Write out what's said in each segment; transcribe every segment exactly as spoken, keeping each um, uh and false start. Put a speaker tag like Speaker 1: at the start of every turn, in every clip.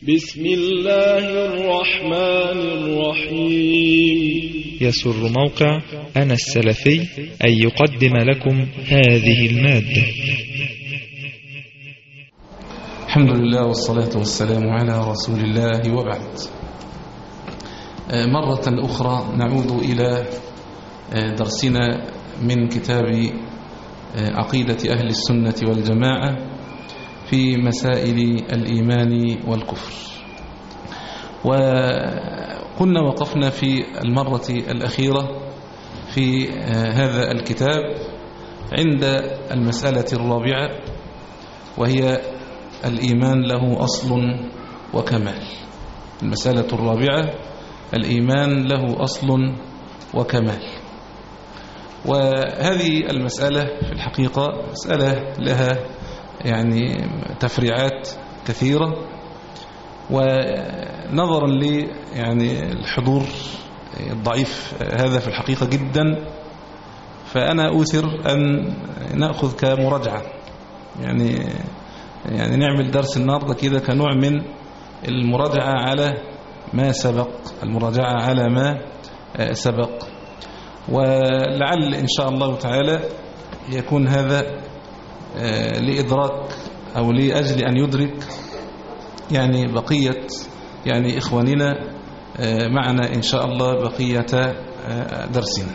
Speaker 1: بسم الله الرحمن الرحيم.
Speaker 2: يسر موقع أنا السلفي أن يقدم لكم هذه المادة.
Speaker 3: الحمد لله والصلاة والسلام على رسول الله، وبعد. مرة أخرى نعود إلى درسنا من كتاب عقيدة أهل السنة والجماعة في مسائل الإيمان والكفر. وقلنا وقفنا في المرة الأخيرة في هذا الكتاب عند المسألة الرابعة، وهي الإيمان له أصل وكمال. المسألة الرابعة الإيمان له أصل وكمال. وهذه المسألة في الحقيقة مسألة لها يعني تفريعات كثيرة، ونظرا لي يعني الحضور الضعيف هذا في الحقيقة جدا، فأنا أوثر أن نأخذ كمراجعة، يعني يعني نعمل درس النهارده كده كنوع من المراجعة على ما سبق، المراجعة على ما سبق، ولعل إن شاء الله تعالى يكون هذا لإدراك أو لأجل أن يدرك يعني بقية يعني إخواننا معنا إن شاء الله بقية درسنا.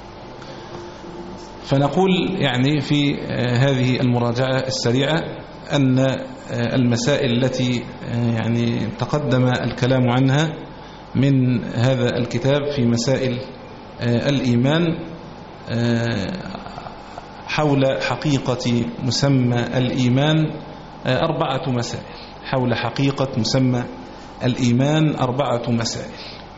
Speaker 3: فنقول يعني في هذه المراجعة السريعة أن المسائل التي يعني تقدم الكلام عنها من هذا الكتاب في مسائل الإيمان حول حقيقة مسمى الإيمان أربعة مسائل. حول حقيقة مسمى الإيمان أربعة مسائل،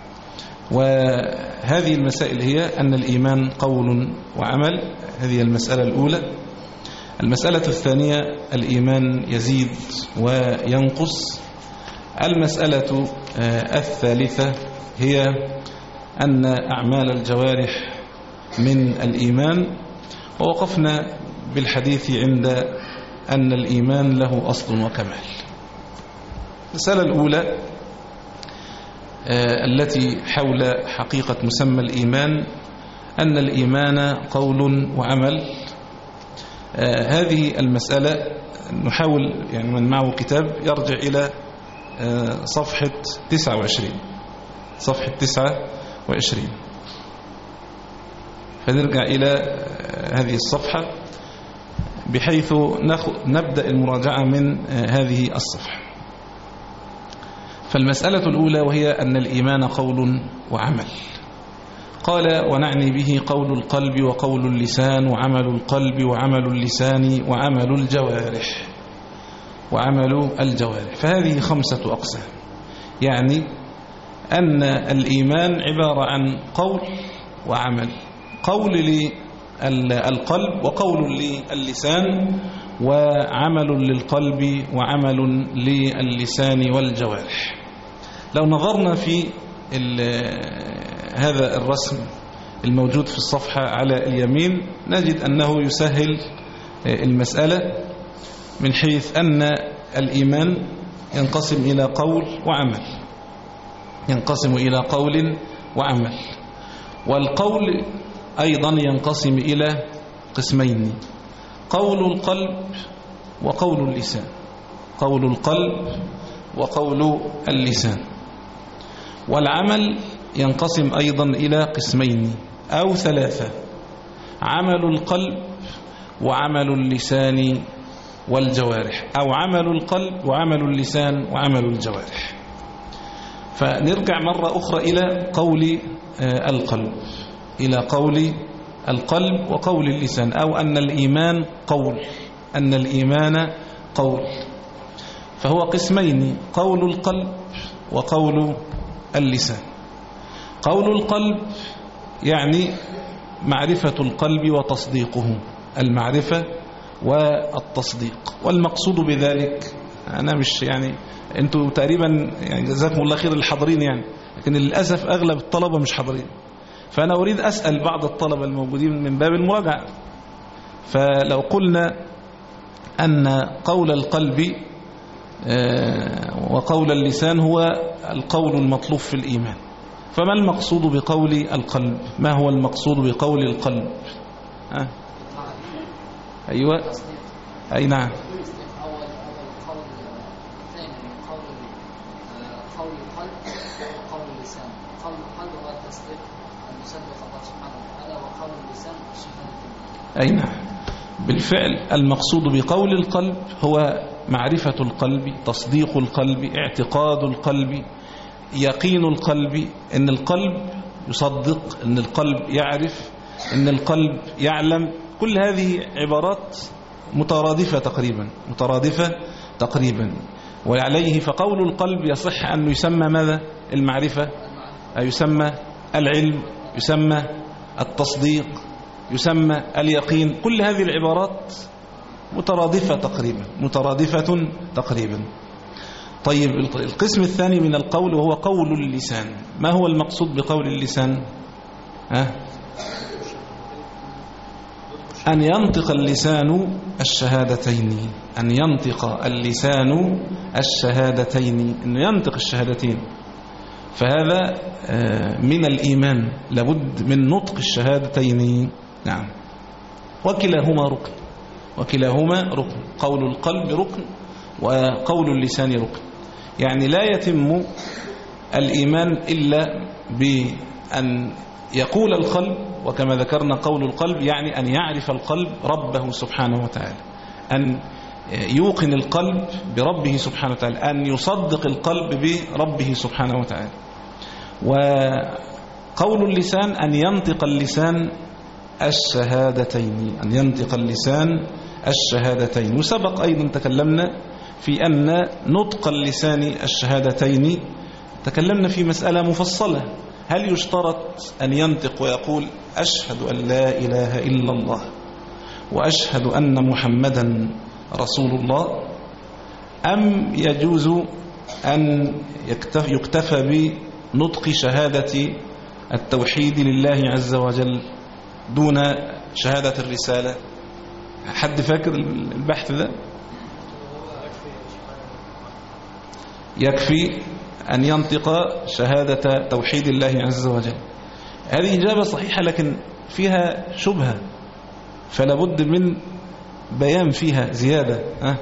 Speaker 3: وهذه المسائل هي أن الإيمان قول وعمل، هذه المسألة الأولى. المسألة الثانية الإيمان يزيد وينقص. المسألة الثالثة هي أن أعمال الجوارح من الإيمان، ووقفنا بالحديث عند أن الإيمان له أصل وكمال. المسألة الأولى التي حول حقيقة مسمى الإيمان أن الإيمان قول وعمل. هذه المسألة نحاول يعني من معه كتاب يرجع إلى صفحة تسعة وعشرين صفحة تسعة وعشرين فنرجع إلى هذه الصفحة بحيث نبدأ المراجعة من هذه الصفحة. فالمسألة الأولى وهي أن الإيمان قول وعمل. قال: ونعني به قول القلب وقول اللسان وعمل القلب وعمل اللسان وعمل الجوارح وعمل الجوارح. فهذه خمسة أقسام، يعني أن الإيمان عبارة عن قول وعمل. قول للقلب وقول للسان وعمل للقلب وعمل للسان والجوارح. لو نظرنا في هذا الرسم الموجود في الصفحة على اليمين نجد أنه يسهل المسألة، من حيث أن الإيمان ينقسم إلى قول وعمل، ينقسم إلى قول وعمل. والقول أيضا ينقسم إلى قسمين: قول القلب وقول اللسان. قول القلب وقول اللسان. والعمل ينقسم أيضا إلى قسمين أو ثلاثة: عمل القلب وعمل اللسان والجوارح، أو عمل القلب وعمل اللسان وعمل الجوارح. فنرجع مرة أخرى إلى قول القلب، إلى قول القلب وقول اللسان، أو أن الإيمان قول، أن الإيمان قول. فهو قسمين: قول القلب وقول اللسان. قول القلب يعني معرفة القلب وتصديقه، المعرفة والتصديق. والمقصود بذلك أنا مش يعني أنتوا تقريبا يعني جزاكم الله خير الحاضرين يعني، لكن للأسف أغلب الطلبة مش حاضرين، فأنا أريد أسأل بعض الطلبة الموجودين من باب المراجعة. فلو قلنا أن قول القلب وقول اللسان هو القول المطلوب في الإيمان. فما المقصود بقول القلب؟ ما هو المقصود بقول القلب؟ أه؟ أيوة أي نعم. أي نعم، بالفعل المقصود بقول القلب هو معرفة القلب، تصديق القلب، اعتقاد القلب، يقين القلب، ان القلب يصدق، ان القلب يعرف، ان القلب يعلم. كل هذه عبارات مترادفة تقريبا مترادفة تقريبا وعليه فقول القلب يصح أن يسمى ماذا؟ المعرفة، أو يسمى العلم، يسمى التصديق، يسمى اليقين. كل هذه العبارات مترادفة تقريبا مترادفة تقريبا. طيب القسم الثاني من القول وهو قول اللسان. ما هو المقصود بقول اللسان؟ ها؟ أن ينطق اللسان الشهادتين، أن ينطق اللسان الشهادتين، أن ينطق الشهادتين. فهذا من الإيمان، لابد من نطق الشهادتين. نعم، وكلاهما ركن، وكلاهما ركن، قول القلب ركن وقول اللسان ركن. يعني لا يتم الإيمان إلا بأن يقول القلب، وكما ذكرنا قول القلب يعني أن يعرف القلب ربه سبحانه وتعالى، أن يوقن القلب بربه سبحانه وتعالى، أن يصدق القلب بربه سبحانه وتعالى. وقول اللسان أن ينطق اللسان الشهادتين، أن ينطق اللسان الشهادتين. وسبق أيضا تكلمنا في أن نطق اللسان الشهادتين، تكلمنا في مسألة مفصلة، هل يشترط أن ينطق ويقول أشهد أن لا إله إلا الله وأشهد أن محمدا رسول الله، أم يجوز أن يكتفى بنطق شهادة التوحيد لله عز وجل دون شهادة الرسالة؟ حد فاكر البحث ده؟ يكفي أن ينطق شهادة توحيد الله عز وجل. هذه إجابة صحيحة لكن فيها شبهة، فلا بد من بيان فيها زيادة. أه؟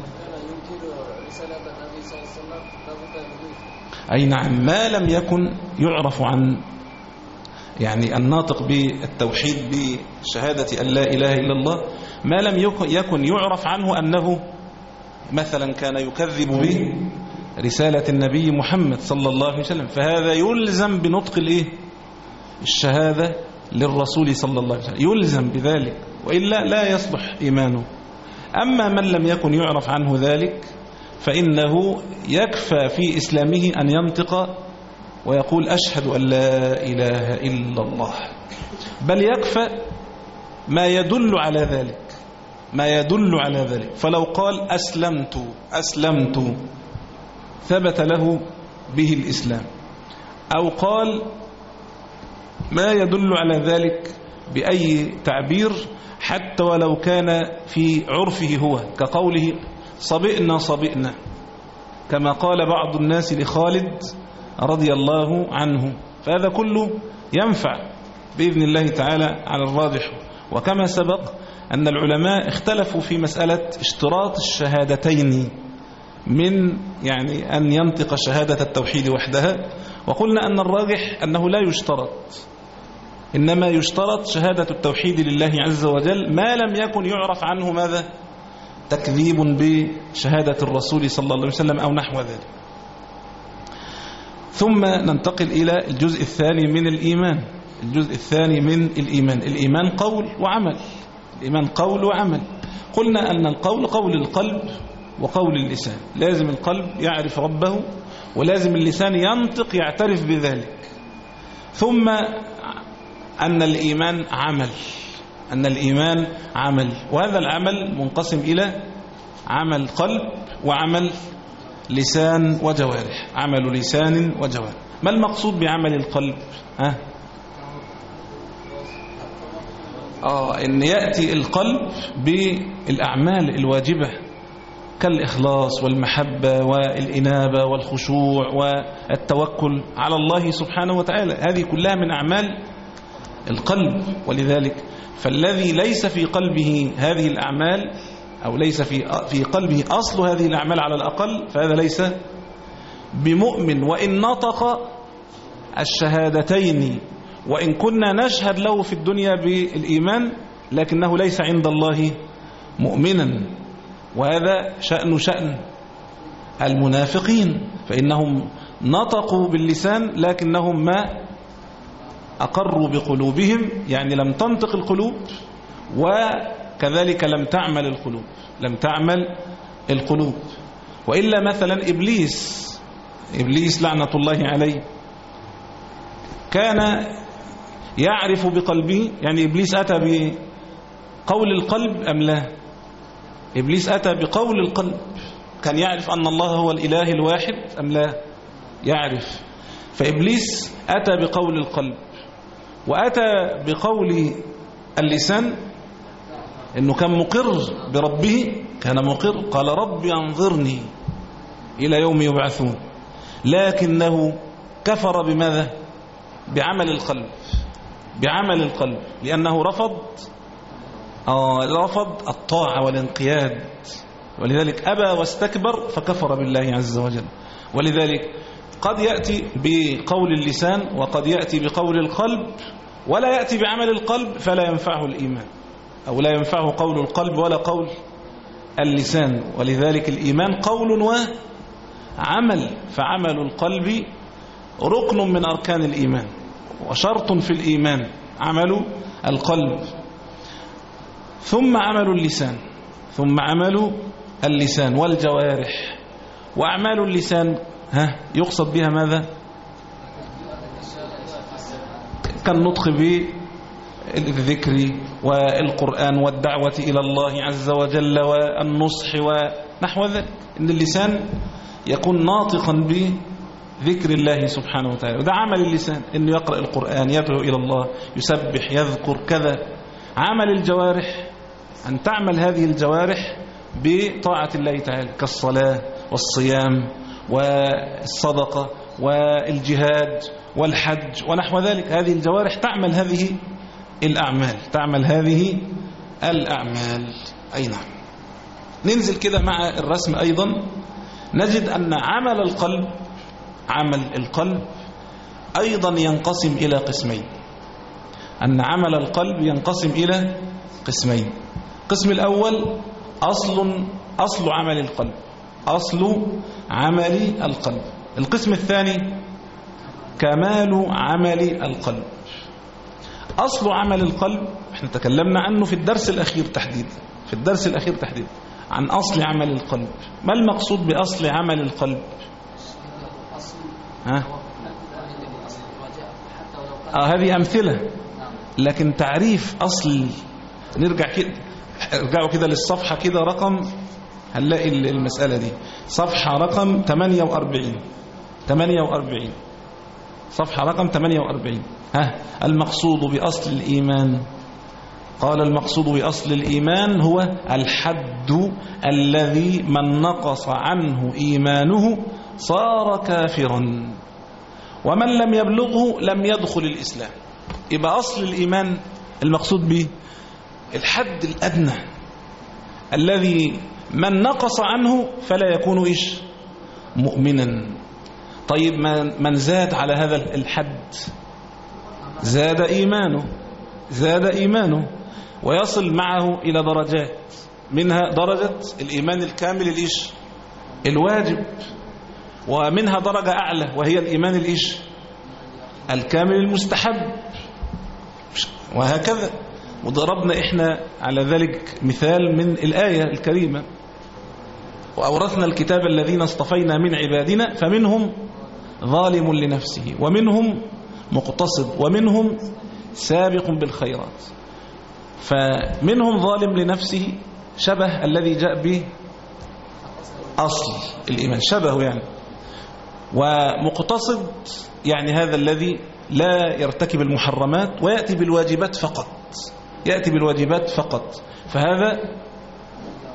Speaker 3: أي نعم، ما لم يكن يعرف عن يعني الناطق بالتوحيد بشهادة أن لا إله إلا الله، ما لم يكن يعرف عنه أنه مثلا كان يكذب به رسالة النبي محمد صلى الله عليه وسلم، فهذا يلزم بنطق الإيه؟ الشهادة للرسول صلى الله عليه وسلم، يلزم بذلك، وإلا لا يصلح إيمانه. أما من لم يكن يعرف عنه ذلك فإنه يكفى في إسلامه أن ينطق ويقول أشهد أن لا إله إلا الله، بل يكفى ما يدل على ذلك، ما يدل على ذلك. فلو قال أسلمت أسلمت ثبت له به الإسلام، أو قال ما يدل على ذلك بأي تعبير حتى ولو كان في عرفه هو، كقوله صبئنا صبئنا، كما قال بعض الناس لخالد رضي الله عنه، فهذا كله ينفع بإذن الله تعالى على الراجح. وكما سبق أن العلماء اختلفوا في مسألة اشتراط الشهادتين، من يعني أن ينطق شهادة التوحيد وحدها، وقلنا أن الراجح أنه لا يشترط، إنما يشترط شهادة التوحيد لله عز وجل ما لم يكن يعرف عنه ماذا؟ تكذيب بشهادة الرسول صلى الله عليه وسلم أو نحو ذلك. ثم ننتقل إلى الجزء الثاني من الإيمان. الجزء الثاني من الإيمان، الإيمان قول وعمل، الإيمان قول وعمل. قلنا أن القول قول القلب وقول اللسان، لازم القلب يعرف ربه، ولازم اللسان ينطق يعترف بذلك. ثم أن الإيمان عمل، أن الإيمان عمل، وهذا العمل منقسم إلى عمل قلب وعمل لسان وجوارح، عمل لسان وجوارح. ما المقصود بعمل القلب؟ ها؟ آه إن يأتي القلب بالأعمال الواجبة كالإخلاص والمحبة والإنابة والخشوع والتوكل على الله سبحانه وتعالى. هذه كلها من أعمال القلب. ولذلك فالذي ليس في قلبه هذه الأعمال أو ليس في في قلبه أصل هذه الأعمال على الأقل، فهذا ليس بمؤمن، وإن نطق الشهادتين وإن كنا نشهد له في الدنيا بالإيمان، لكنه ليس عند الله مؤمنا. وهذا شأن شأن المنافقين، فإنهم نطقوا باللسان لكنهم ما أقروا بقلوبهم، يعني لم تنطق القلوب وكذلك لم تعمل القلوب لم تعمل القلوب. وإلا مثلا إبليس إبليس لعنة الله عليه كان يعرف بقلبه، يعني إبليس أتى بقول القلب أم لا؟ إبليس أتى بقول القلب، كان يعرف أن الله هو الإله الواحد أم لا؟ يعرف. فإبليس أتى بقول القلب، وأتى بقول اللسان، إنه كان مقر بربه، كان مقر، قال رب أنظرني إلى يوم يبعثون، لكنه كفر بماذا؟ بعمل القلب بعمل القلب لأنه رفض آه رفض الطاعة والانقياد، ولذلك أبى واستكبر فكفر بالله عز وجل. ولذلك قد يأتي بقول اللسان وقد يأتي بقول القلب، ولا يأتي بعمل القلب فلا ينفعه الإيمان، أو لا ينفعه قول القلب ولا قول اللسان. ولذلك الإيمان قول وعمل، فعمل القلب ركن من أركان الإيمان وشرط في الإيمان عمل القلب، ثم عمل اللسان ثم عمل اللسان والجوارح. وأعمال اللسان ها يقصد بها ماذا؟ كالنطق بالذكر والقرآن والدعوة إلى الله عز وجل والنصح ونحو ذلك، إن اللسان يكون ناطقا بذكر الله سبحانه وتعالى، وده عمل اللسان، إنه يقرأ القرآن، يدعو إلى الله، يسبح، يذكر كذا. عمل الجوارح أن تعمل هذه الجوارح بطاعة الله تعالى، كالصلاة والصيام والصدقة والجهاد والحج ونحو ذلك. هذه الجوارح تعمل هذه الأعمال تعمل هذه الأعمال أي نعم. ننزل كده مع الرسم أيضا، نجد أن عمل القلب عمل القلب أيضا ينقسم إلى قسمين، أن عمل القلب ينقسم إلى قسمين. القسم الأول أصل أصل عمل القلب أصل عمل القلب. القسم الثاني كمال عمل القلب. أصل عمل القلب احنا تكلمنا عنه في الدرس الأخير تحديدا في الدرس الأخير تحديدا عن أصل عمل القلب. ما المقصود بأصل عمل القلب؟ ها؟ آه هذه أمثلة، لكن تعريف أصل، نرجع كده ارجعوا كده للصفحة كده رقم، هنلاقي المسألة دي صفحة رقم ثمانية وأربعين ثمانية وأربعين صفحة رقم ثمانية وأربعين. ها المقصود بأصل الإيمان، قال المقصود بأصل الإيمان هو الحد الذي من نقص عنه إيمانه صار كافرا، ومن لم يبلغه لم يدخل الإسلام. يبقى أصل الإيمان المقصود به الحد الأدنى الذي من نقص عنه فلا يكون إيش؟ مؤمنا. طيب من زاد على هذا الحد زاد إيمانه زاد إيمانه ويصل معه إلى درجات، منها درجة الإيمان الكامل الإيش؟ الواجب، ومنها درجة أعلى وهي الإيمان الإيش؟ الكامل المستحب، وهكذا. وضربنا إحنا على ذلك مثال من الآية الكريمة: وأورثنا الكتاب الذين اصطفينا من عبادنا فمنهم ظالم لنفسه ومنهم مقتصد ومنهم سابق بالخيرات. فمنهم ظالم لنفسه شبه الذي جاء به أصل الإيمان، شبهه يعني. ومقتصد يعني هذا الذي لا يرتكب المحرمات ويأتي بالواجبات فقط يأتي بالواجبات فقط فهذا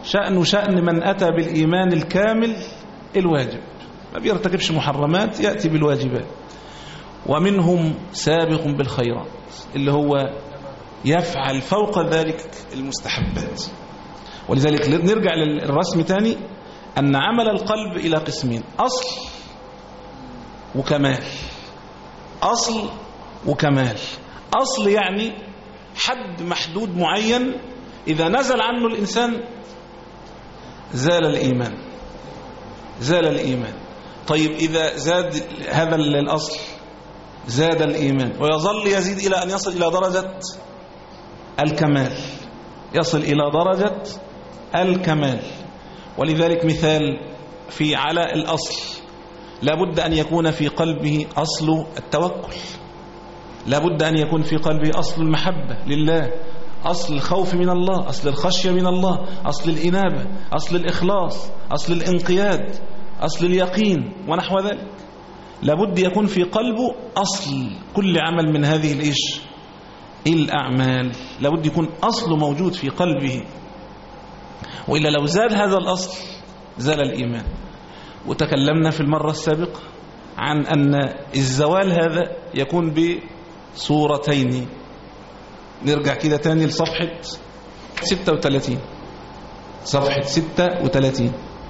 Speaker 3: شأن شأن من أتى بالإيمان الكامل الواجب، ما بيرتكبش محرمات، يأتي بالواجبات. ومنهم سابق بالخيرات اللي هو يفعل فوق ذلك المستحبات. ولذلك نرجع للرسم تاني، أن عمل القلب إلى قسمين: أصل وكمال. أصل وكمال. أصل يعني حد محدود معين إذا نزل عنه الإنسان زال الإيمان، زال الإيمان. طيب إذا زاد هذا الأصل زاد الإيمان، ويظل يزيد إلى أن يصل إلى درجة الكمال، يصل إلى درجة الكمال. ولذلك مثال في علاء الأصل: لابد أن يكون في قلبه أصل التوكل، لابد أن يكون في قلبه أصل المحبة لله، أصل الخوف من الله، أصل الخشية من الله، أصل الإنابة، أصل الإخلاص، أصل الانقياد، أصل اليقين ونحو ذلك. لابد يكون في قلبه أصل كل عمل من هذه الإيش الأعمال، لابد يكون أصل موجود في قلبه، وإلا لو زاد هذا الأصل زال الإيمان. وتكلمنا في المرة السابقة عن أن الزوال هذا يكون بصورتين. نرجع كده تاني لصفحة ستة وثلاثين، صفحة ستة وثلاثين.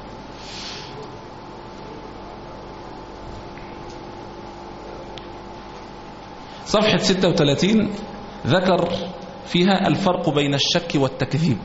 Speaker 3: صفحة ستة وثلاثين ذكر فيها الفرق بين الشك والتكذيب،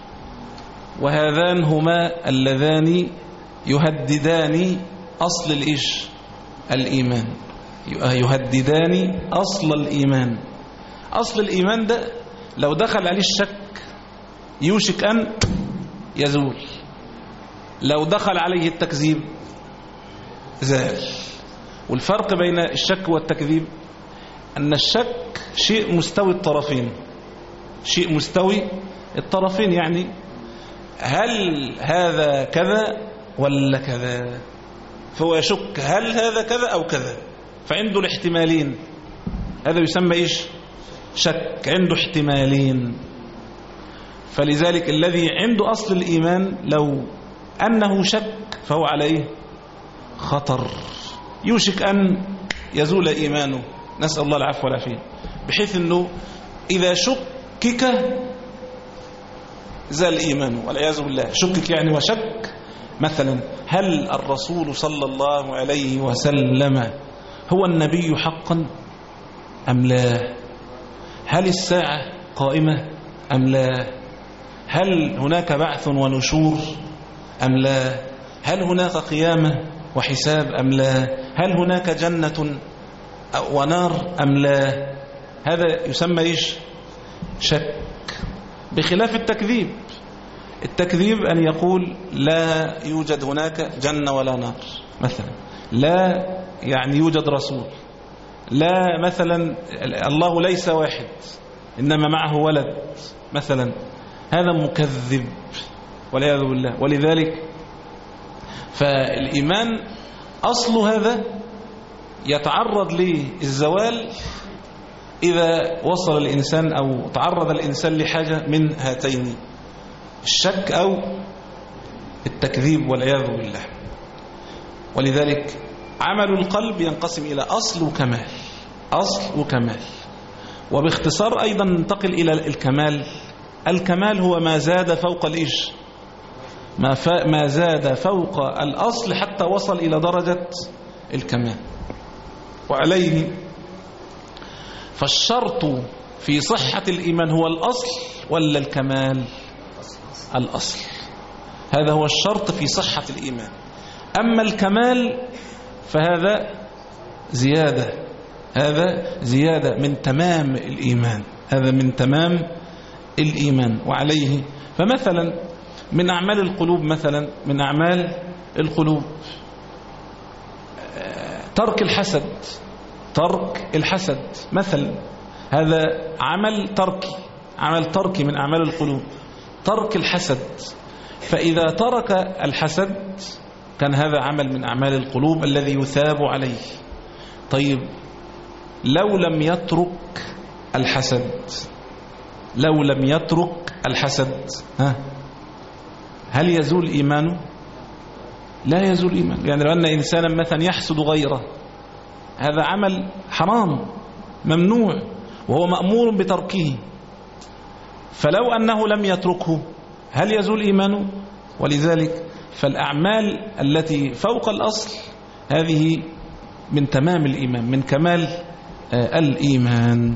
Speaker 3: وهذان هما اللذان يهددان أصل الإيش الإيمان، يهددان أصل الإيمان. أصل الإيمان ده لو دخل عليه الشك يوشك أن يزول، لو دخل عليه التكذيب زال. والفرق بين الشك والتكذيب أن الشك شيء مستوي الطرفين، شيء مستوي الطرفين، يعني هل هذا كذا ولا كذا، فهو يشك هل هذا كذا أو كذا، فعنده الاحتمالين. هذا يسمى إيش؟ شك، عنده احتمالين. فلذلك الذي عنده أصل الإيمان لو أنه شك فهو عليه خطر، يوشك أن يزول إيمانه، نسأل الله العفو والعافية، بحيث أنه إذا شكك زال إيمانه والعياذ بالله. شكك يعني وشك، مثلا هل الرسول صلى الله عليه وسلم هو النبي حقا أم لا؟ هل الساعة قائمة أم لا؟ هل هناك بعث ونشور أم لا؟ هل هناك قيامة وحساب أم لا؟ هل هناك جنة ونار أم لا؟ هذا يسمى إيش؟ شك. بخلاف التكذيب، التكذيب أن يقول لا يوجد هناك جنة ولا نار مثلا، لا يعني يوجد رسول، لا مثلا الله ليس واحد إنما معه ولد مثلا، هذا مكذب والعياذ بالله. ولذلك فالإيمان أصل هذا يتعرض للزوال إذا وصل الإنسان أو تعرض الإنسان لحاجة من هاتين، الشك أو التكذيب والعياذ بالله. ولذلك عمل القلب ينقسم إلى أصل وكمال، أصل وكمال. وباختصار أيضا ننتقل إلى الكمال. الكمال هو ما زاد فوق الإيش ما, ما زاد فوق الأصل حتى وصل إلى درجة الكمال. وعليه فالشرط في صحة الإيمان هو الأصل ولا الكمال؟ الأصل، هذا هو الشرط في صحة الإيمان. أما الكمال فهذا زيادة، هذا زيادة من تمام الإيمان، هذا من تمام الإيمان. وعليه فمثلا من أعمال القلوب، مثلا من أعمال القلوب ترك الحسد، ترك الحسد مثلا، هذا عمل تركي، عمل تركي من أعمال القلوب، ترك الحسد. فإذا ترك الحسد كان هذا عمل من أعمال القلوب الذي يثاب عليه. طيب لو لم يترك الحسد، لو لم يترك الحسد ها هل يزول إيمانه؟ لا يزول إيمانه. يعني لو أن إنسانا مثلا يحسد غيره، هذا عمل حرام ممنوع وهو مأمور بتركه، فلو أنه لم يتركه هل يزول إيمانه؟ ولذلك فالأعمال التي فوق الأصل هذه من تمام الإيمان، من كمال الإيمان.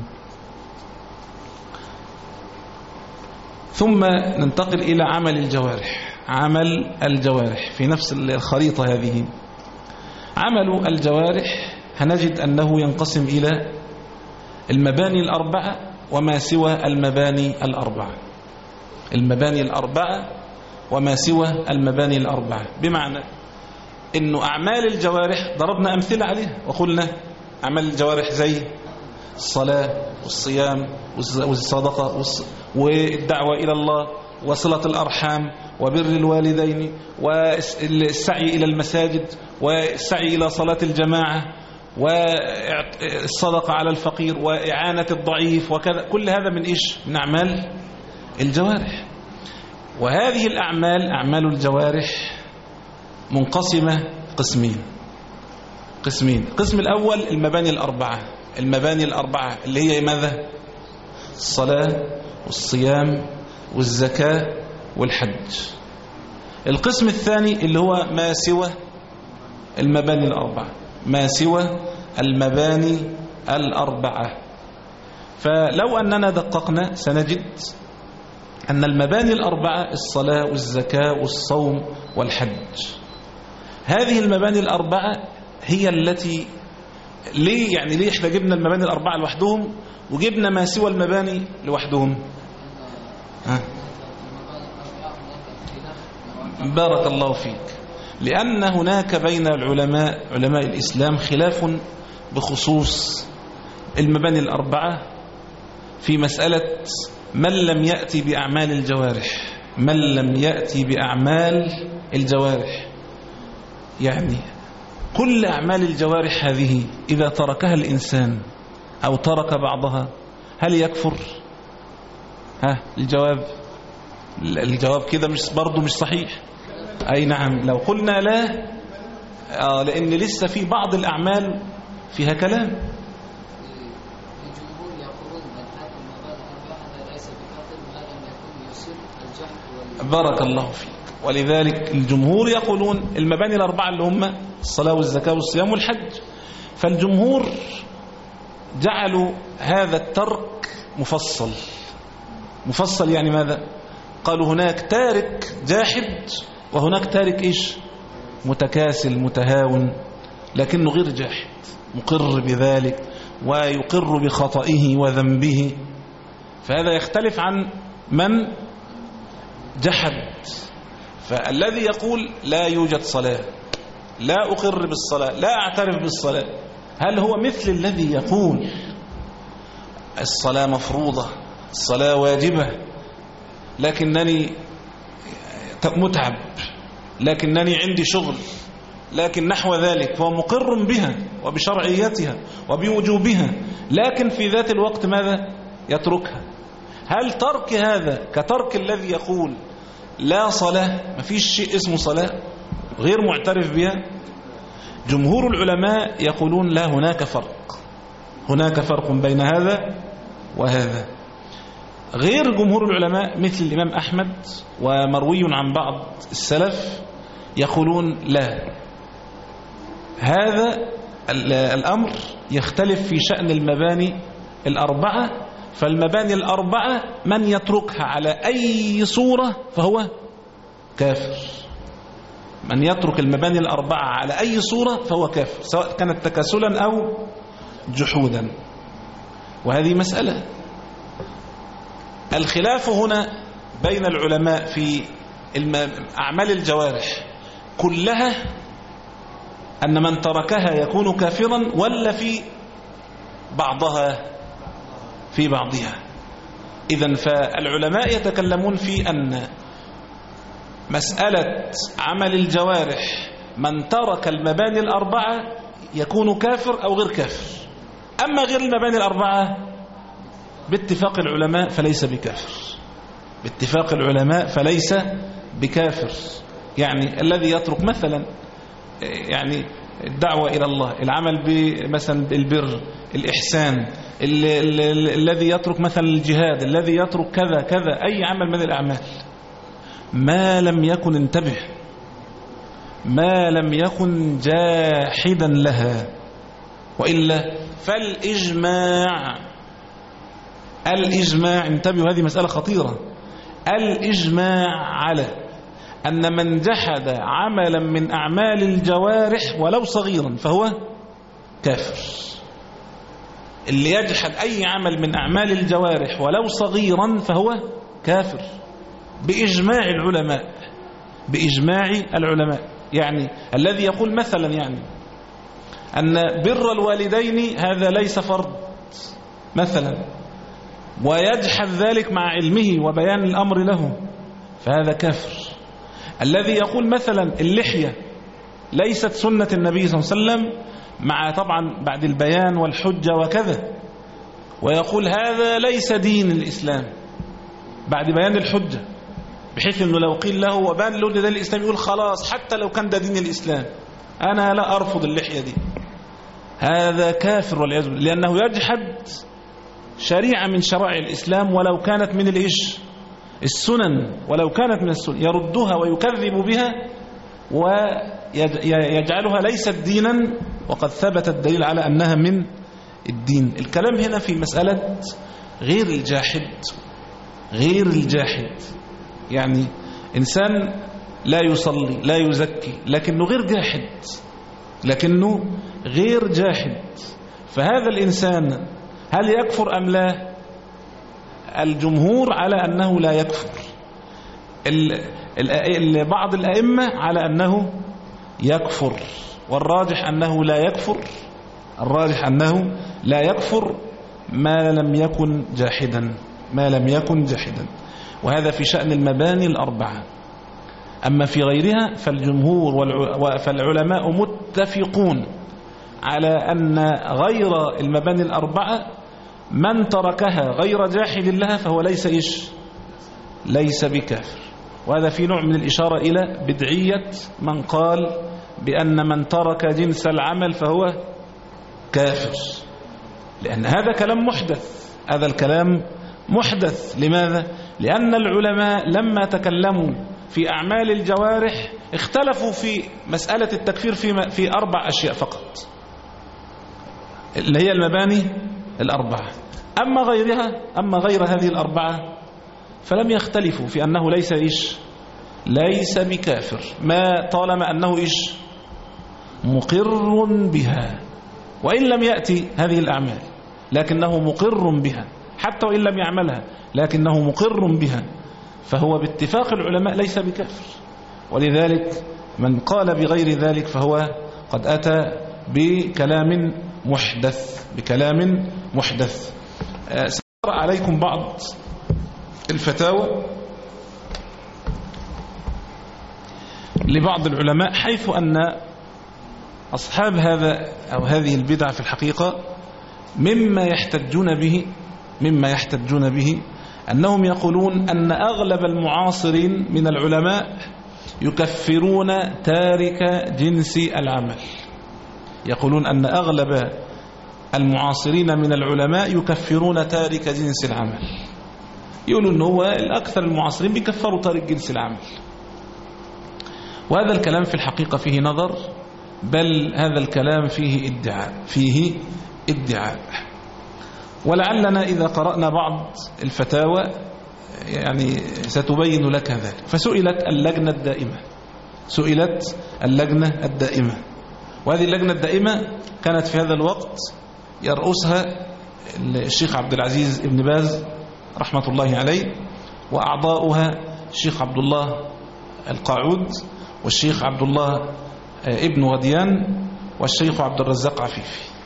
Speaker 3: ثم ننتقل إلى عمل الجوارح. عمل الجوارح في نفس الخريطة هذه. عمل الجوارح هنجد أنه ينقسم إلى المباني الأربعة وما سوى المباني الأربعة. المباني الأربعة وما سوى المباني الأربعة، بمعنى إنه أعمال الجوارح ضربنا أمثلة عليها وقلنا أعمال الجوارح زي الصلاة والصيام والصدقة والدعوة إلى الله وصلة الأرحام وبر الوالدين والسعي إلى المساجد والسعي إلى صلاة الجماعة والصدقة على الفقير وإعانة الضعيف وكذا. كل هذا من إيش؟ من أعمال الجوارح. وهذه الأعمال أعمال الجوارح منقسمة قسمين قسمين القسم الأول المباني الأربعة. المباني الأربعة اللي هي ماذا؟ الصلاة والصيام والزكاة والحج. القسم الثاني اللي هو ما سوى المباني الأربعة، ما سوى المباني الأربعة. فلو أننا دققنا سنجد أن المباني الأربعة الصلاة والزكاة والصوم والحج، هذه المباني الأربعة هي التي ليه يعني ليه احنا جبنا المباني الأربعة لوحدهم وجبنا ما سوى المباني لوحدهم؟ ها؟ بارك الله فيك. لأن هناك بين العلماء علماء الإسلام خلاف بخصوص المباني الأربعة في مسألة من لم يأتي بأعمال الجوارح. من لم يأتي بأعمال الجوارح يعني كل أعمال الجوارح هذه إذا تركها الإنسان أو ترك بعضها هل يكفر؟ ها الجواب الجواب كده مش برضو مش صحيح. أي نعم. لو قلنا لا آه لأن لسه في بعض الأعمال فيها كلام. بارك الله فيك. ولذلك الجمهور يقولون المباني الأربعة اللي هم الصلاة والزكاة والصيام والحج. فالجمهور جعلوا هذا الترك مفصل. مفصل يعني ماذا؟ قالوا هناك تارك جاحد وهناك تارك إيش؟ متكاسل متهاون، لكنه غير جاحد، مقر بذلك ويقر بخطئه وذنبه. فهذا يختلف عن من جحد. فالذي يقول لا يوجد صلاة، لا أقر بالصلاة، لا أعترف بالصلاة، هل هو مثل الذي يقول الصلاة مفروضة، الصلاة واجبة، لكنني متعب، لكنني عندي شغل، لكن نحو ذلك، فهو مقر بها وبشرعيتها وبوجوبها، لكن في ذات الوقت ماذا؟ يتركها. هل ترك هذا كترك الذي يقول لا صلاة، ما فيش شيء اسمه صلاة، غير معترف بها؟ جمهور العلماء يقولون لا، هناك فرق، هناك فرق بين هذا وهذا. غير جمهور العلماء مثل الإمام أحمد ومروي عن بعض السلف يقولون لا، هذا الأمر يختلف في شأن المباني الأربعة. فالمباني الأربعة من يتركها على أي صورة فهو كافر. من يترك المباني الأربعة على أي صورة فهو كافر، سواء كانت تكاسلا أو جحودا. وهذه مسألة. الخلاف هنا بين العلماء في أعمال الجوارح كلها أن من تركها يكون كافرا، ولا في بعضها في بعضها. إذن فالعلماء يتكلمون في أن مسألة عمل الجوارح من ترك المباني الأربعة يكون كافر أو غير كافر. أما غير المباني الأربعة باتفاق العلماء فليس بكافر، باتفاق العلماء فليس بكافر. يعني الذي يترك مثلا يعني الدعوة إلى الله، العمل مثلا بالبر، الإحسان، الذي يترك مثلا الجهاد، الذي يترك كذا كذا، أي عمل من الأعمال، ما لم يكن انتبه ما لم يكن جاحدا لها، وإلا فالإجماع الإجماع انتبهوا، هذه مسألة خطيرة. الإجماع على أن من جحد عملا من أعمال الجوارح ولو صغيرا فهو كافر. اللي يجحد أي عمل من أعمال الجوارح ولو صغيرا فهو كافر بإجماع العلماء بإجماع العلماء. يعني الذي يقول مثلا يعني أن بر الوالدين هذا ليس فرض مثلا، ويجحد ذلك مع علمه وبيان الأمر له، فهذا كافر. الذي يقول مثلا اللحية ليست سنة النبي صلى الله عليه وسلم، مع طبعا بعد البيان والحجة وكذا، ويقول هذا ليس دين الإسلام بعد بيان الحجة، بحيث أنه لو قيل له وبان له ده الإسلام يقول خلاص حتى لو كان ده دين الإسلام أنا لا أرفض اللحية دي. هذا كافر والعياذ بالله، لأنه يجحد شريعة من شرائع الإسلام ولو كانت من الإيش السنن، ولو كانت من السنن يردها ويكذب بها ويجعلها ليست دينا، وقد ثبت الدليل على أنها من الدين. الكلام هنا في مسألة غير الجاحد غير الجاحد يعني إنسان لا يصلي لا يزكي لكنه غير جاحد لكنه غير جاحد فهذا الإنسان هل يكفر أم لا؟ الجمهور على أنه لا يكفر، بعض الأئمة على أنه يكفر، والراجح أنه لا يكفر الراجح أنه لا يكفر ما لم يكن جاحدا ما لم يكن جاحدا وهذا في شأن المباني الأربعة. أما في غيرها فالجمهور فالعلماء متفقون على أن غير المباني الأربعة من تركها غير جاحد لها فهو ليس إيش ليس بكافر. وهذا في نوع من الإشارة إلى بدعية من قال بأن من ترك جنس العمل فهو كافر، لأن هذا كلام محدث هذا الكلام محدث. لماذا؟ لأن العلماء لما تكلموا في أعمال الجوارح اختلفوا في مسألة التكفير في في أربع أشياء فقط، اللي هي المباني الأربعة. أما غيرها أما غير هذه الأربعة فلم يختلفوا في أنه ليس إيش ليس بكافر ما طالما أنه إيش مقر بها، وإن لم يأتي هذه الأعمال لكنه مقر بها، حتى وإن لم يعملها لكنه مقر بها، فهو باتفاق العلماء ليس بكافر. ولذلك من قال بغير ذلك فهو قد أتى بكلام محدث بكلام محدث. سأقرأ عليكم بعض الفتاوى لبعض العلماء، حيث أن أصحاب هذا أو هذه البدعة في الحقيقة مما يحتجون به مما يحتجون به أنهم يقولون أن أغلب المعاصرين من العلماء يكفرون تارك جنس العمل. يقولون أن أغلب المعاصرين من العلماء يكفرون تارك جنس العمل، يقولوا أنه هو الأكثر المعاصرين بيكفروا تارك جنس العمل. وهذا الكلام في الحقيقة فيه نظر، بل هذا الكلام فيه ادعاء فيه ادعاء ولعلنا إذا قرأنا بعض الفتاوى يعني ستبين لك ذلك. فسئلت اللجنة الدائمة سئلت اللجنة الدائمة وهذه اللجنة الدائمة كانت في هذا الوقت يرأسها الشيخ عبد العزيز ابن باز رحمة الله عليه، وأعضاؤها الشيخ عبد الله القاعود والشيخ عبد الله ابن غديان والشيخ عبد الرزاق عفيفي.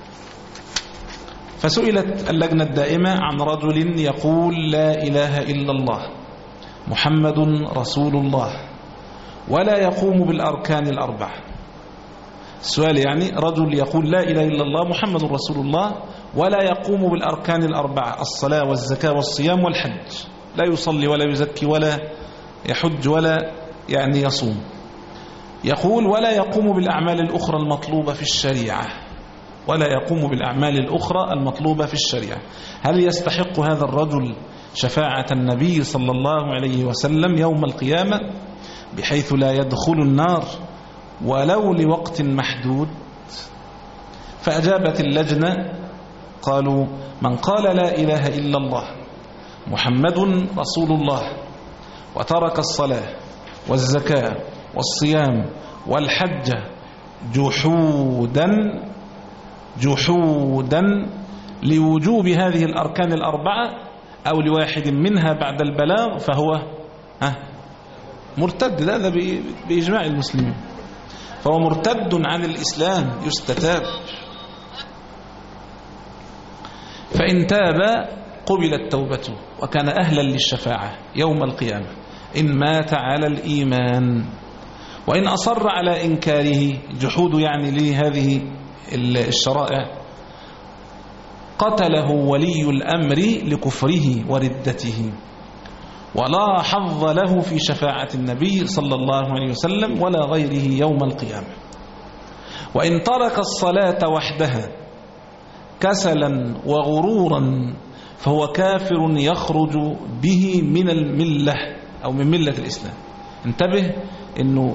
Speaker 3: فسئلت اللجنة الدائمة عن رجل يقول لا إله إلا الله محمد رسول الله ولا يقوم بالأركان الأربعة. السؤال يعني رجل يقول لا إله إلا الله محمد رسول الله ولا يقوم بالأركان الأربعة، الصلاة والزكاة والصيام والحج، لا يصلي ولا يزكي ولا يحج ولا يعني يصوم. يقول ولا يقوم بالأعمال الأخرى المطلوبة في الشريعة، ولا يقوم بالأعمال الأخرى المطلوبة في الشريعة. هل يستحق هذا الرجل شفاعة النبي صلى الله عليه وسلم يوم القيامة بحيث لا يدخل النار ولو لوقت محدود؟ فأجابت اللجنة قالوا من قال لا إله إلا الله محمد رسول الله وترك الصلاة والزكاة والصيام والحج جحودا جحودا لوجوب هذه الأركان الأربعة أو لواحد منها بعد البلاغ فهو ها مرتد. هذا بإجماع المسلمين، فهو مرتد عن الإسلام يستتاب. فإن تاب قبلت توبته وكان أهلا للشفاعة يوم القيامة إن مات على الإيمان. وإن أصر على إنكاره جحود يعني لهذه الشرائع قتله ولي الأمر لكفره وردته، ولا حظ له في شفاعة النبي صلى الله عليه وسلم ولا غيره يوم القيامة. وإن ترك الصلاة وحدها كسلا وغرورا فهو كافر يخرج به من الملة أو من ملة الإسلام. انتبه إنه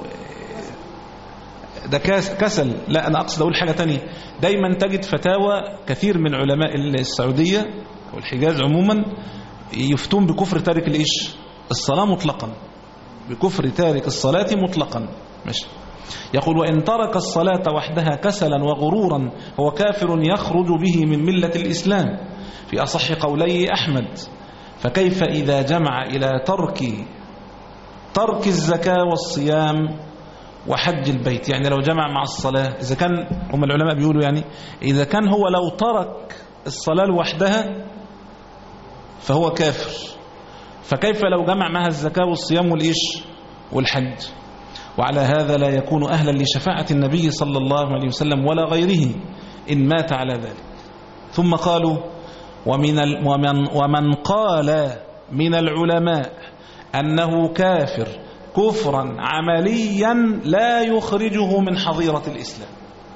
Speaker 3: ده كسل، لا أنا أقصد أقول حاجة تانية. دايما تجد فتاوى كثير من علماء السعودية والحجاز عموما يفتون بكفر تارك الإيش الصلاة مطلقا، بكفر تارك الصلاة مطلقا. ماشي. يقول وإن ترك الصلاة وحدها كسلا وغرورا هو كافر يخرج به من ملة الإسلام في أصح قولي أحمد. فكيف إذا جمع إلى ترك ترك الزكاة والصيام وحج البيت؟ يعني لو جمع مع الصلاة، إذا كان هم العلماء بيقولوا يعني إذا كان هو لو ترك الصلاة لوحدها فهو كافر، فكيف لو جمع معها الزكاة والصيام والإيش والحج؟ وعلى هذا لا يكون أهلا لشفاعة النبي صلى الله عليه وسلم ولا غيره إن مات على ذلك. ثم قالوا ومن, ومن, ومن قال من العلماء أنه كافر كفرا عمليا لا يخرجه من حظيرة الإسلام،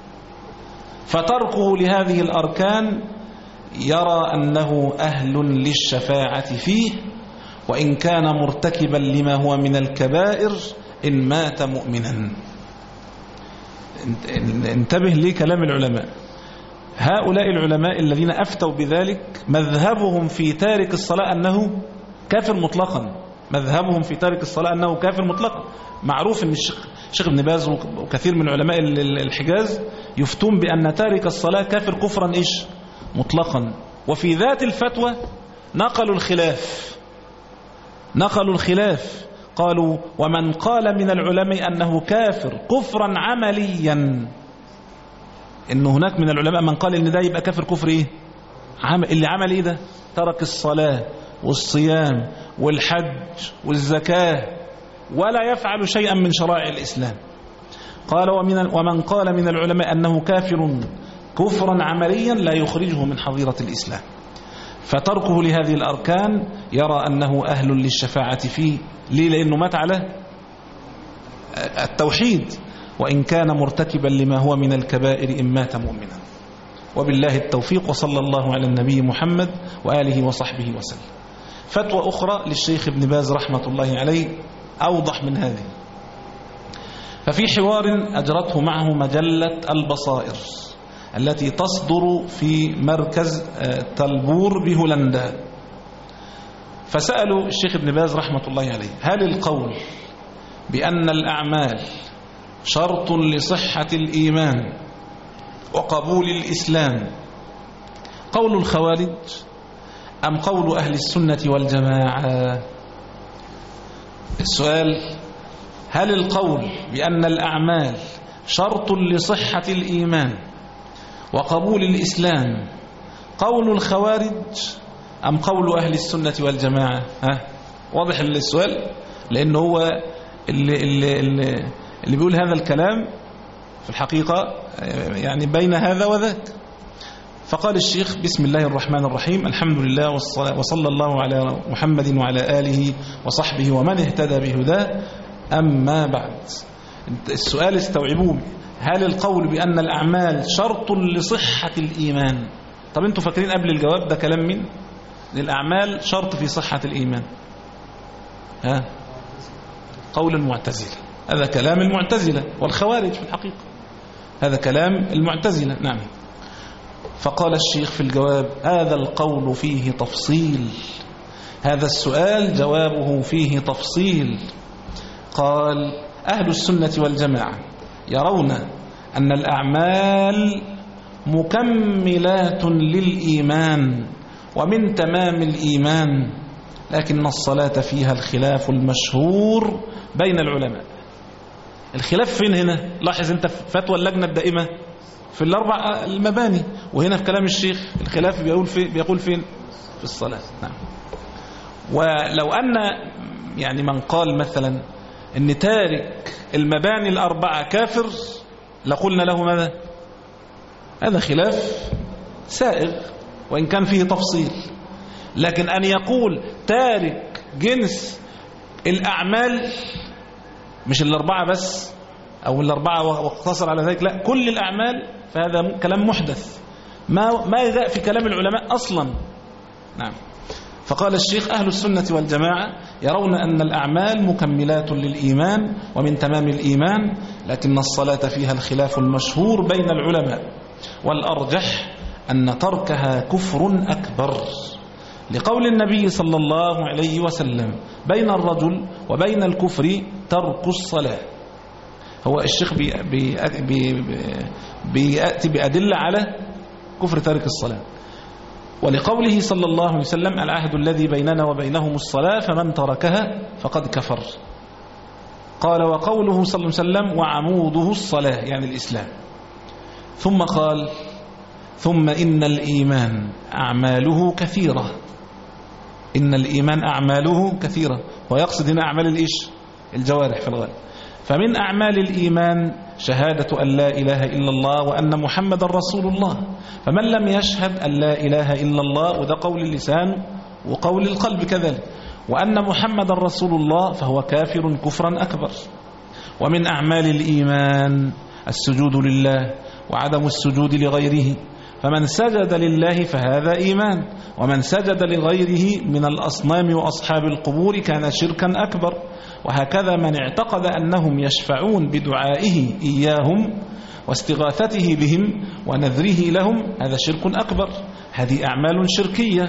Speaker 3: فتركه لهذه الأركان يرى أنه أهل للشفاعة فيه وإن كان مرتكبا لما هو من الكبائر إن مات مؤمنا. انتبه لي كلام العلماء. هؤلاء العلماء الذين أفتوا بذلك مذهبهم في تارك الصلاة أنه كافر مطلقا، مذهبهم في تارك الصلاة أنه كافر مطلقا. معروف أن الشيخ ابن باز وكثير من علماء الحجاز يفتون بأن تارك الصلاة كافر كفرا إيش مطلقا. وفي ذات الفتوى نقلوا الخلاف نقلوا الخلاف قالوا ومن قال من العلماء أنه كافر كفرا عمليا، إن هناك من العلماء من قال إن ده يبقى كافر كفر إيه عم... اللي عمل إيه ده ترك الصلاة والصيام والحج والزكاة ولا يفعل شيئا من شرائع الإسلام. قال ومن ومن قال من العلماء أنه كافر كفرا عمليا لا يخرجه من حظيرة الإسلام، فتركه لهذه الأركان يرى أنه أهل للشفاعة فيه. ليه؟ لأنه مات على التوحيد وإن كان مرتكبا لما هو من الكبائر إن مات مؤمنا. وبالله التوفيق، وصلى الله على النبي محمد وآله وصحبه وسلم. فتوى أخرى للشيخ ابن باز رحمة الله عليه أوضح من هذه. ففي حوار أجرته معه مجلة البصائر التي تصدر في مركز تلبور بهولندا، فسألوا الشيخ ابن باز رحمة الله عليه هل القول بأن الأعمال شرط لصحة الإيمان وقبول الإسلام قول الخوارج أم قول أهل السنة والجماعة؟ السؤال: هل القول بأن الأعمال شرط لصحة الإيمان وقبول الإسلام قول الخوارج أم قول أهل السنة والجماعة؟ ها؟ واضح السؤال؟ لأنه هو اللي, اللي, اللي, اللي بيقول هذا الكلام في الحقيقة يعني بين هذا وذاك. فقال الشيخ: بسم الله الرحمن الرحيم، الحمد لله وصلى الله على محمد وعلى آله وصحبه ومن اهتدى بهداه أما بعد. السؤال استوعبوه، هل القول بأن الأعمال شرط لصحة الإيمان؟ طب انتوا فاكرين قبل الجواب ده كلام مين؟ الأعمال شرط في صحة الإيمان. ها؟ قول المعتزلة. هذا كلام المعتزلة والخوارج في الحقيقة، هذا كلام المعتزلة. نعم. فقال الشيخ في الجواب: هذا القول فيه تفصيل، هذا السؤال جوابه فيه تفصيل. قال: أهل السنة والجماعة يرون أن الأعمال مكملات للإيمان ومن تمام الإيمان، لكن الصلاة فيها الخلاف المشهور بين العلماء. الخلاف فين هنا؟ لاحظ انت فتوى اللجنة الدائمة في الأربع المباني، وهنا في كلام الشيخ الخلاف بيقول فين؟ بيقول فين؟ في الصلاة. نعم. ولو أن يعني من قال مثلا ان تارك المباني الأربعة كافر لقلنا له ماذا؟ هذا خلاف سائغ وإن كان فيه تفصيل. لكن أن يقول تارك جنس الأعمال، مش الأربعة بس أو الأربعة واقتصر على ذلك، لا، كل الأعمال، فهذا كلام محدث ما ما جاء في كلام العلماء أصلا. نعم. فقال الشيخ: أهل السنة والجماعة يرون أن الأعمال مكملات للإيمان ومن تمام الإيمان، لكن الصلاة فيها الخلاف المشهور بين العلماء، والأرجح أن تركها كفر أكبر، لقول النبي صلى الله عليه وسلم: بين الرجل وبين الكفر ترك الصلاة. هو الشيخ بي بي بي بيأتي بأدلة على كفر تارك الصلاة، ولقوله صلى الله عليه وسلم: العهد الذي بيننا وبينهم الصلاة فمن تركها فقد كفر. قال: وقوله صلى الله عليه وسلم: وعموده الصلاة، يعني الإسلام. ثم قال: ثم إن الإيمان أعماله كثيرة. إن الإيمان أعماله كثيرة، ويقصد هنا أعمال الإيش؟ الجوارح في الغالب. فمن أعمال الإيمان شهادة أن لا إله إلا الله وأن محمد رسول الله، فمن لم يشهد أن لا إله إلا الله، وده قول اللسان وقول القلب كذلك، وأن محمد رسول الله، فهو كافر كفرا أكبر. ومن أعمال الإيمان السجود لله وعدم السجود لغيره، فمن سجد لله فهذا إيمان، ومن سجد لغيره من الأصنام وأصحاب القبور كان شركا أكبر. وهكذا من اعتقد أنهم يشفعون بدعائه إياهم واستغاثته بهم ونذره لهم، هذا شرك أكبر. هذه أعمال شركية.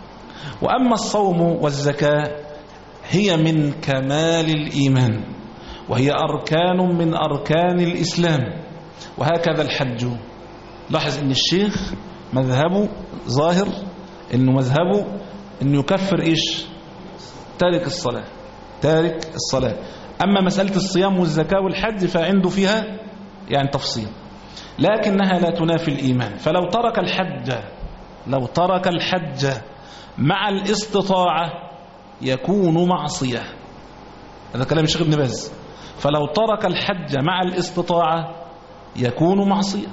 Speaker 3: وأما الصوم والزكاة هي من كمال الإيمان، وهي أركان من أركان الإسلام، وهكذا الحج. لاحظ أن الشيخ مذهبه ظاهر أنه مذهبه أنه يكفر إيش؟ تارك الصلاة، تارك الصلاة. أما مسألة الصيام والزكاة والحج فعنده فيها يعني تفصيل، لكنها لا تنافي الإيمان. فلو ترك الحج لو ترك الحج مع الاستطاعة يكون معصية. هذا كلام الشيخ ابن باز. فلو ترك الحج مع الاستطاعة يكون معصية.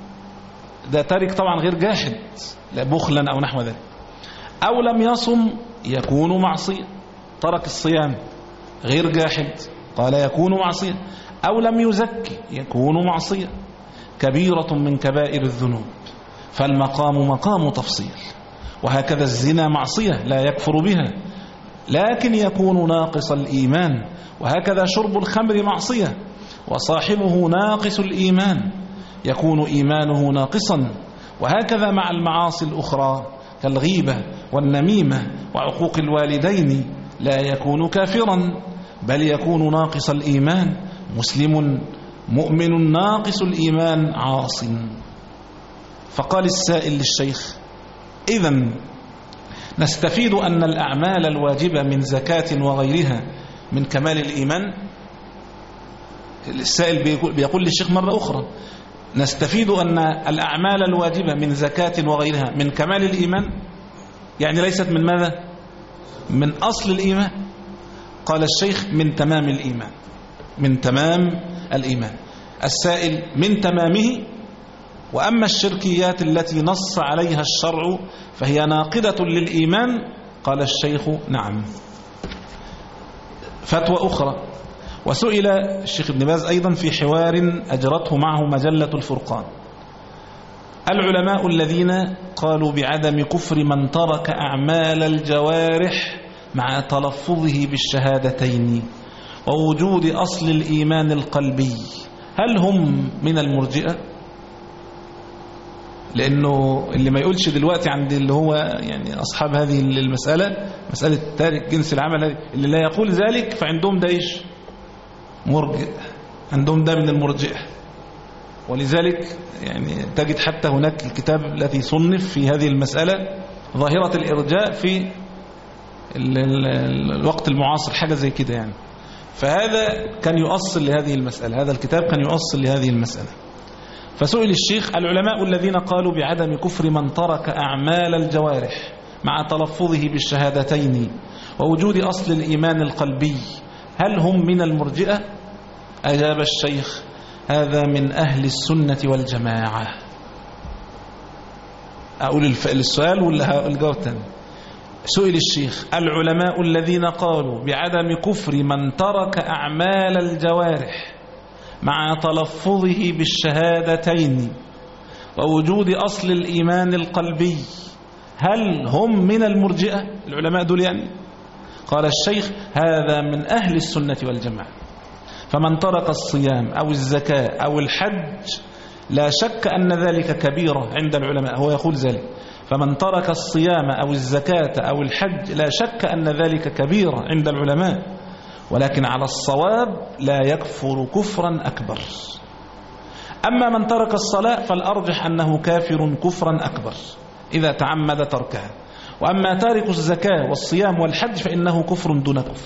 Speaker 3: ده تارك طبعا غير جاحد، لا بخلا أو نحو ذلك. أو لم يصم يكون معصية. ترك الصيام غير جاحد، قال يكون معصية. أو لم يزكي يكون معصية. كبيرة من كبائر الذنوب، فالمقام مقام تفصيل. وهكذا الزنا معصية لا يكفر بها، لكن يكون ناقص الإيمان. وهكذا شرب الخمر معصية وصاحبه ناقص الإيمان، يكون إيمانه ناقصا. وهكذا مع المعاصي الأخرى كالغيبة والنميمة وعقوق الوالدين لا يكون كافرا، بل يكون ناقص الإيمان. مسلم مؤمن ناقص الإيمان عاص. فقال السائل للشيخ: إذن نستفيد أن الأعمال الواجبة من زكاة وغيرها من كمال الإيمان؟ السائل بيقول للشيخ مرة أخرى: نستفيد أن الأعمال الواجبة من زكاة وغيرها من كمال الإيمان، يعني ليست من ماذا؟ من أصل الإيمان. قال الشيخ: من تمام الإيمان، من تمام الإيمان. السائل: من تمامه. وأما الشركيات التي نص عليها الشرع فهي ناقضة للإيمان. قال الشيخ: نعم. فتوى أخرى: وسئل الشيخ ابن باز أيضا في حوار أجرته معه مجلة الفرقان: العلماء الذين قالوا بعدم كفر من ترك أعمال الجوارح مع تلفظه بالشهادتين ووجود أصل الإيمان القلبي، هل هم من المرجئة؟ لأنه اللي ما يقولش دلوقتي عند اللي هو يعني أصحاب هذه المسألة، مسألة تارك جنس العمل، اللي لا يقول ذلك فعندهم ده إيش؟ مرجئ، عندهم ده من المرجئة. ولذلك يعني تجد حتى هناك الكتاب الذي صنف في هذه المسألة ظاهرة الإرجاء في الوقت المعاصر، حاجة زي كده يعني. فهذا كان يؤصل لهذه المسألة، هذا الكتاب كان يؤصل لهذه المسألة. فسئل الشيخ: العلماء الذين قالوا بعدم كفر من ترك أعمال الجوارح مع تلفظه بالشهادتين ووجود أصل الإيمان القلبي، هل هم من المرجئة؟ أجاب الشيخ: هذا من أهل السنة والجماعة. أقول السؤال ولا الجواب الثاني؟ سئل الشيخ: العلماء الذين قالوا بعدم كفر من ترك أعمال الجوارح مع تلفظه بالشهادتين ووجود أصل الإيمان القلبي، هل هم من المرجئة؟ العلماء دول يعني. قال الشيخ: هذا من أهل السنة والجماعة. فمن ترك الصيام أو الزكاة أو الحج لا شك أن ذلك كبيرة عند العلماء، هو يقول ذلك: فمن ترك الصيام أو الزكاة أو الحج لا شك أن ذلك كبيرة عند العلماء، ولكن على الصواب لا يكفر كفرا أكبر. أما من ترك الصلاة فالأرجح أنه كافر كفرا أكبر إذا تعمد تركها، وأما تارك الزكاة والصيام والحج فإنه كفر دون كفر.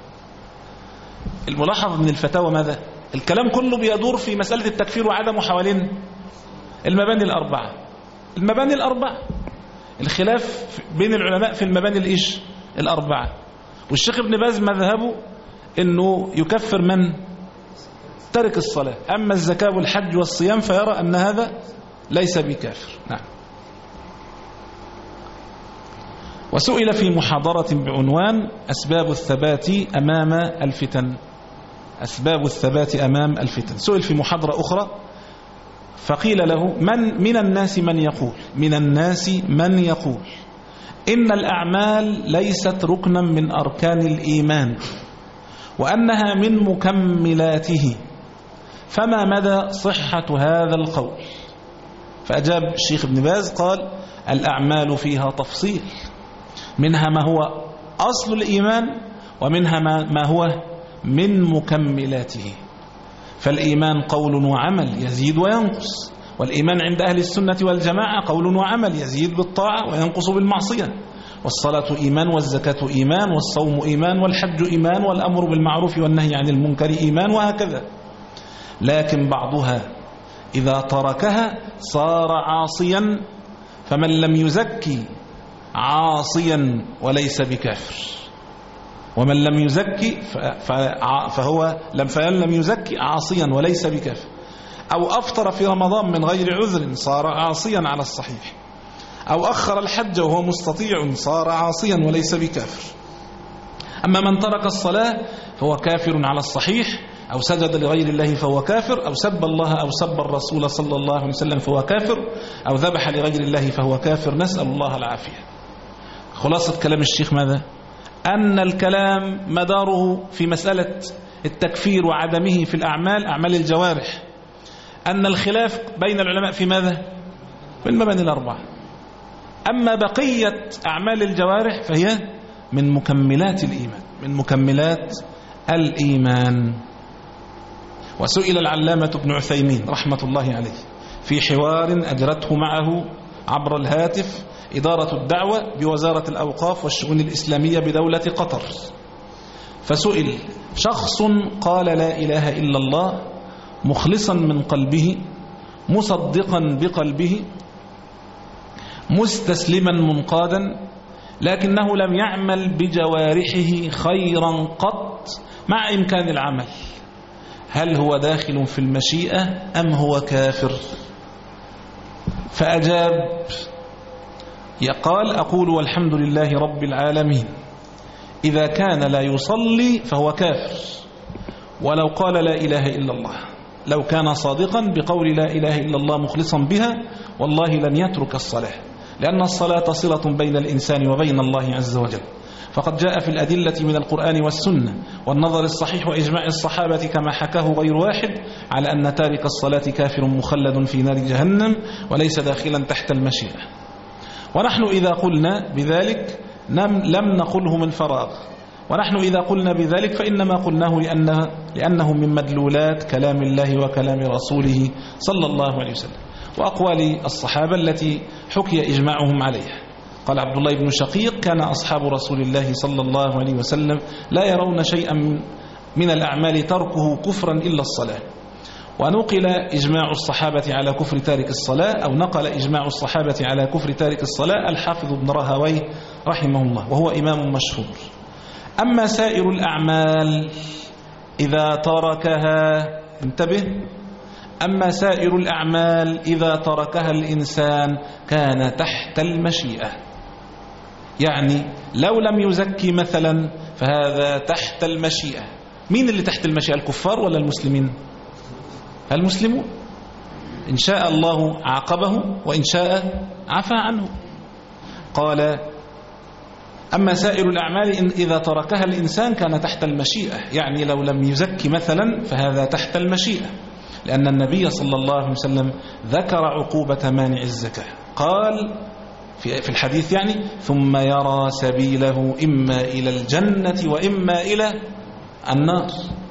Speaker 3: الملاحظ من الفتاوى ماذا؟ الكلام كله بيدور في مسألة التكفير وعدمه حوالين المباني الأربعة. المباني الأربعة الخلاف بين العلماء في المباني الإيش الأربعة. والشيخ ابن باز مذهبه أنه يكفر من ترك الصلاة، أما الزكاة والحج والصيام فيرى أن هذا ليس بكافر. نعم. وسئل في محاضرة بعنوان أسباب الثبات أمام الفتن، أسباب الثبات أمام الفتن. سئل في محاضرة أخرى فقيل له: من من الناس من يقول من الناس من يقول إن الأعمال ليست ركنا من أركان الإيمان وأنها من مكملاته، فما مدى صحة هذا القول؟ فأجاب الشيخ ابن باز قال: الأعمال فيها تفصيل، منها ما هو أصل الإيمان ومنها ما هو من مكملاته. فالإيمان قول وعمل يزيد وينقص، والإيمان عند أهل السنة والجماعة قول وعمل يزيد بالطاعة وينقص بالمعصية. والصلاة إيمان، والزكاة إيمان، والصوم إيمان، والحج إيمان، والأمر بالمعروف والنهي عن المنكر إيمان، وهكذا. لكن بعضها إذا تركها صار عاصيا، فمن لم يزكي عاصيا وليس بكافر، ومن لم يزكي فهو فمن لم يزكي عاصيا وليس بكافر. أو أفطر في رمضان من غير عذر صار عاصيا على الصحيح، أو أخر الحج وهو مستطيع صار عاصيا وليس بكافر. أما من ترك الصلاة فهو كافر على الصحيح، أو سجد لغير الله فهو كافر، أو سب الله أو سب الرسول صلى الله عليه وسلم فهو كافر، أو ذبح لغير الله فهو كافر، نسأل الله العافية. خلاصة كلام الشيخ ماذا؟ أن الكلام مداره في مسألة التكفير وعدمه في الأعمال، أعمال الجوارح، أن الخلاف بين العلماء في ماذا؟ في المباني الأربعة. أما بقية أعمال الجوارح فهي من مكملات الإيمان، من مكملات الإيمان. وسئل العلامة ابن عثيمين رحمة الله عليه في حوار أجرته معه عبر الهاتف إدارة الدعوة بوزارة الأوقاف والشؤون الإسلامية بدولة قطر، فسئل: شخص قال لا إله إلا الله مخلصا من قلبه مصدقا بقلبه مستسلما منقادا، لكنه لم يعمل بجوارحه خيرا قط مع إمكان العمل، هل هو داخل في المشيئة أم هو كافر؟ فأجاب يقال: أقول والحمد لله رب العالمين، إذا كان لا يصلي فهو كافر، ولو قال لا إله إلا الله، لو كان صادقا بقول لا إله إلا الله مخلصا بها والله لن يترك الصلاة، لأن الصلاة صلة بين الإنسان وبين الله عز وجل. فقد جاء في الأدلة من القرآن والسنة والنظر الصحيح وإجماع الصحابة كما حكاه غير واحد على أن تارك الصلاة كافر مخلد في نار جهنم وليس داخلا تحت المشيئة. ونحن إذا قلنا بذلك لم نقله من فراغ، ونحن إذا قلنا بذلك فإنما قلناه لأنه, لأنه من مدلولات كلام الله وكلام رسوله صلى الله عليه وسلم وأقوال الصحابة التي حكي إجماعهم عليها. قال عبد الله بن شقيق: كان أصحاب رسول الله صلى الله عليه وسلم لا يرون شيئا من الأعمال تركه كفرا إلا الصلاة. ونقل إجماع الصحابة على كفر تارك الصلاة، أو نقل إجماع الصحابة على كفر تارك الصلاة الحافظ ابن راهويه رحمه الله، وهو إمام مشهور. أما سائر الأعمال إذا تركها، انتبه، أما سائر الأعمال إذا تركها الإنسان كان تحت المشيئة، يعني لو لم يزكي مثلا فهذا تحت المشيئة. مين اللي تحت المشيئة، الكفار ولا المسلمين؟ المسلمون. إن شاء الله عاقبه وإن شاء عفى عنه. قال: أما سائر الأعمال إذا تركها الإنسان كان تحت المشيئة، يعني لو لم يزكي مثلا فهذا تحت المشيئة، لأن النبي صلى الله عليه وسلم ذكر عقوبة مانع الزكاة. قال في الحديث يعني: ثم يرى سبيله إما إلى الجنة وإما إلى النار.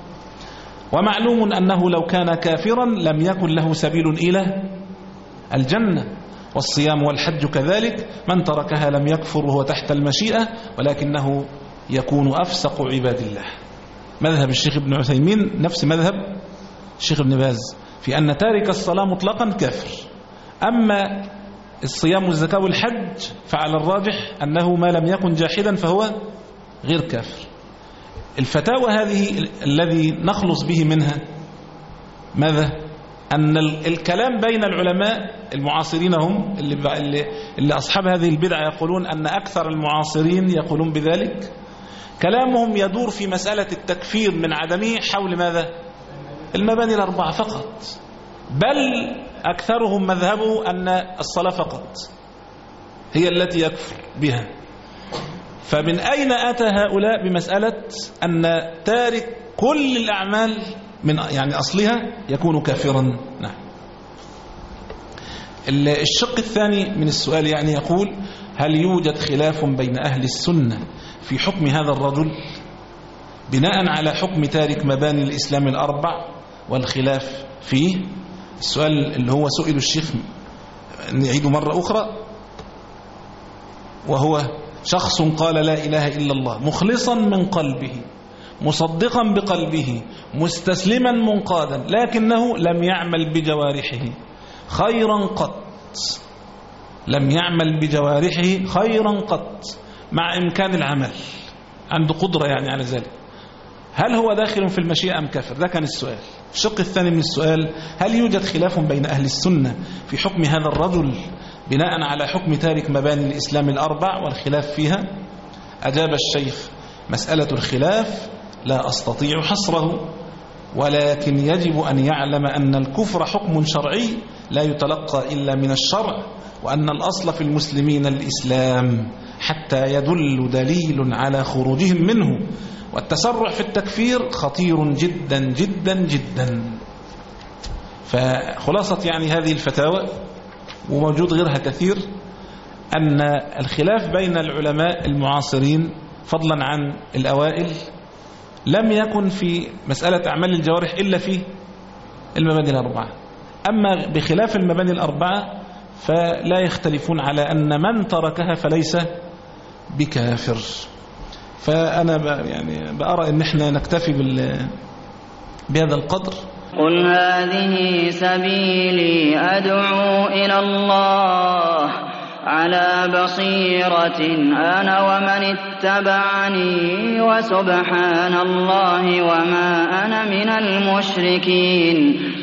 Speaker 3: ومعلوم أنه لو كان كافرا لم يكن له سبيل إلى الجنة. والصيام والحج كذلك، من تركها لم يكفر وهو تحت المشيئة، ولكنه يكون أفسق عباد الله. مذهب الشيخ ابن عثيمين نفس مذهب الشيخ ابن باز في أن تارك الصلاة مطلقا كافر. أما الصيام والزكاة والحج فعلى الراجح أنه ما لم يكن جاحدا فهو غير كافر. الفتاوى هذه الذي نخلص به منها ماذا؟ أن الكلام بين العلماء المعاصرين هم اللي, اللي أصحاب هذه البدعة يقولون أن أكثر المعاصرين يقولون بذلك، كلامهم يدور في مسألة التكفير من عدمه حول ماذا؟ المباني الأربعة فقط، بل أكثرهم مذهبه أن الصلاة فقط هي التي يكفر بها. فمن أين أتى هؤلاء بمسألة أن تارك كل الأعمال من يعني أصلها يكون كافرا؟ نعم. الشق الثاني من السؤال يعني يقول: هل يوجد خلاف بين أهل السنة في حكم هذا الرجل بناء على حكم تارك مباني الإسلام الأربع والخلاف فيه؟ السؤال اللي هو سئل الشيخ نعيده مرة أخرى، وهو: شخص قال لا إله إلا الله مخلصا من قلبه مصدقا بقلبه مستسلما منقادا، لكنه لم يعمل بجوارحه خيرا قط، لم يعمل بجوارحه خيرا قط مع إمكان العمل، عنده قدرة يعني على ذلك، هل هو داخل في المشيئة أم كافر؟ ده كان السؤال. الشق الثاني من السؤال: هل يوجد خلاف بين أهل السنة في حكم هذا الرجل بناء على حكم تارك مباني الإسلام الأربع والخلاف فيها؟ أجاب الشيخ: مسألة الخلاف لا أستطيع حصره، ولكن يجب أن يعلم أن الكفر حكم شرعي لا يتلقى إلا من الشرع، وأن الأصل في المسلمين الإسلام حتى يدل دليل على خروجهم منه، والتسرع في التكفير خطير جدا جدا جدا. فخلاصة يعني هذه الفتاوى، وموجود غيرها كثير، أن الخلاف بين العلماء المعاصرين فضلا عن الأوائل لم يكن في مسألة أعمال الجوارح إلا في المباني الأربعة. أما بخلاف المباني الأربعة فلا يختلفون على أن من تركها فليس بكافر. فأنا يعني بأرى أن احنا نكتفي بهذا القدر.
Speaker 4: قل هذه سبيلي أدعو إلى الله على بصيرة أنا ومن اتبعني وسبحان الله وما أنا من المشركين.